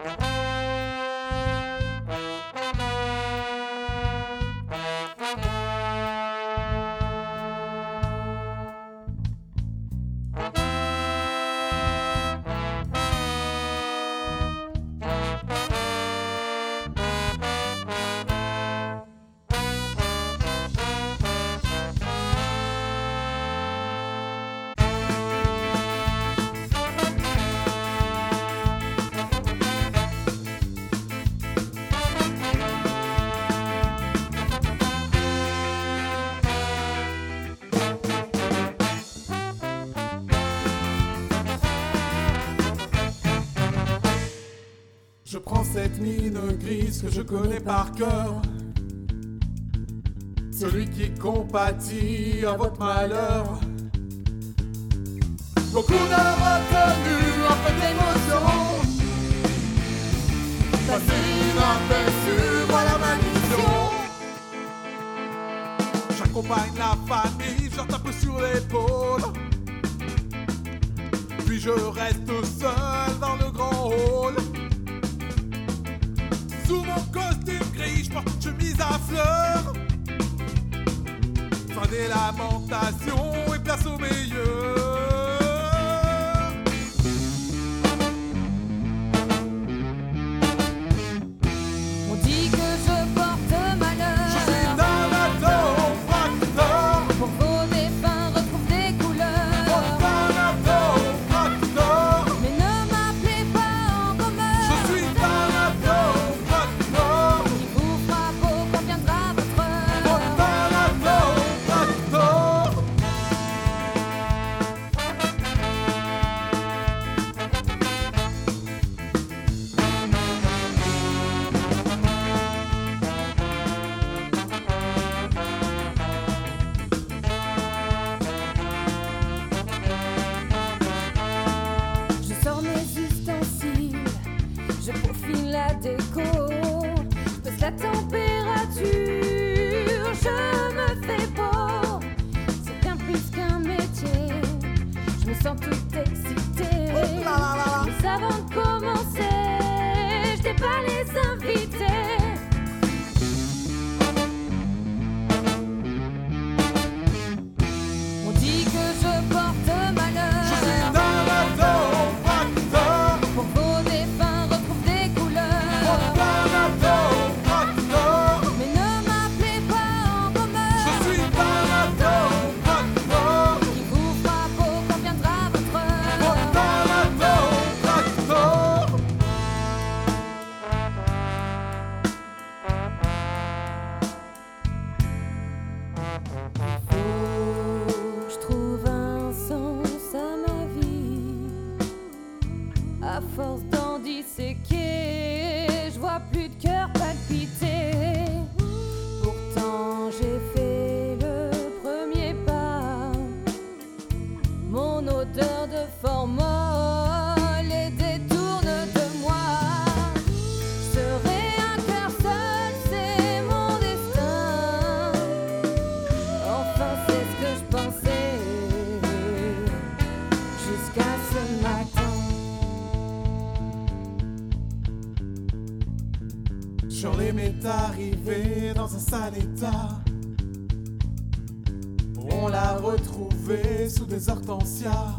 Je prends cette mine grise que je connais par cœur. Celui qui compatit à votre malheur. Beaucoup de retenue, un peu d'émotion. Passer inaperçu, voilà ma mission. J'accompagne la famille, je tape sur l'épaule. Puis je reste seul dans le grand hall. Sous mon costume gris, je porte une chemise à fleurs. Fin des lamentations et place au meilleur. On dit que je porte malheur. Je suis Thanatos, Fractor. Pour vos défunts, retrouve des couleurs. Thanatos, Fractor. Mais ne m'appelez pas en commun. Je suis Thanatos, Fractor. Qui vous frappe au quand viendra votre heure. Thanatos, Fractor. Je sors mes ustensiles, je peaufine la déco, je baisse la température, je me fais beau. C'est bien plus qu'un métier, je me sens toute excitée. Mais avant de commencer, je déballe les invités. On dit que je porte malheur. Je suis Thanatos, Fractor. Pour vos défunts, retrouve des couleurs. Thanatos, Fractor. Mais ne m'appelez pas en commun. Je suis Thanatos, Fractor. Qui vous frappe au quand viendra votre heure. Thanatos, Fractor. Faut que je trouve un sens à ma vie. À force d'en disséquer, je vois plus de cœur palpiter. Pourtant j'ai fait le premier pas. Mon odeur de formol les détourne de moi. Je serai un cœur seul, c'est mon destin. Enfin c'est ce que je pensais jusqu'à ce matin. Shirley m'est arrivée dans un sale état. On l'a retrouvée sous des hortensias.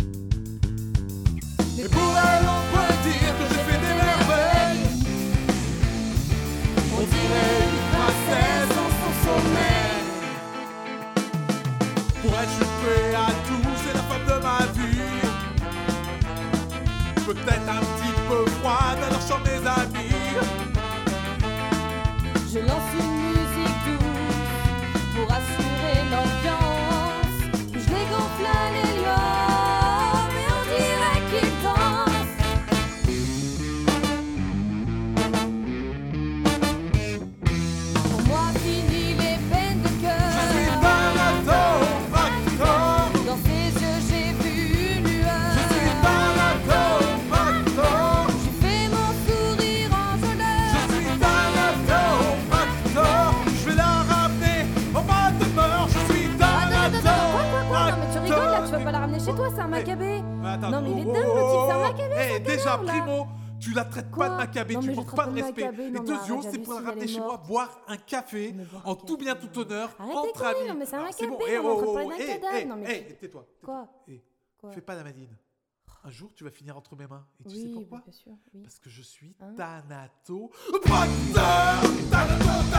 Et pour elle on peut dire que j'ai fait des merveilles. On dirait une princesse en son sommeil. Pour elle je suis prêt à tout, c'est la femme de ma vie. Peut-être un petit peu froide, alors je chante mes amis. Je lance une musique douce pour assurer l'ambiance. Puis je les gonfle à l'hélium et on dirait qu'ils dansent. Pour moi fini les peines de cœur. Je suis Thanatos, Fractor. Dans ses yeux j'ai vu une lueur. Je suis Thanatos, Fractor. J'ai fait mon sourire enjôleur. Je suis Thanatos, Fractor. Je vais la ramener en bas de mort. Je suis Thanatos, Quoi Non mais tu rigoles là, tu vas pas la ramener chez toi, c'est un macabé. Attends, Non mais il est dingue le type, c'est un macabé. Eh, ce déjà, canard, là. Primo, Tu la traites Quoi? pas de macabée, Non, tu mais je manques traite pas pas de de respect. macabée, Et non, mais 2 arrête, euros, c'est j'avais pour la su, ramener elle est chez moi, morte. boire un café, Mais boire un en tout café, bien, tout honneur, Arrête entre tes conneries, amis. non, mais c'est un Alors, macabé, bon, on est en train de parler d'un hé, cadavre, non, mais hé, tais-toi. Quoi? Quoi? Fais pas la madine. Un jour, tu vas finir entre mes mains. Et tu sais Oui, pourquoi? bien sûr, oui. Parce que je suis Hein? Thanato. Thanato,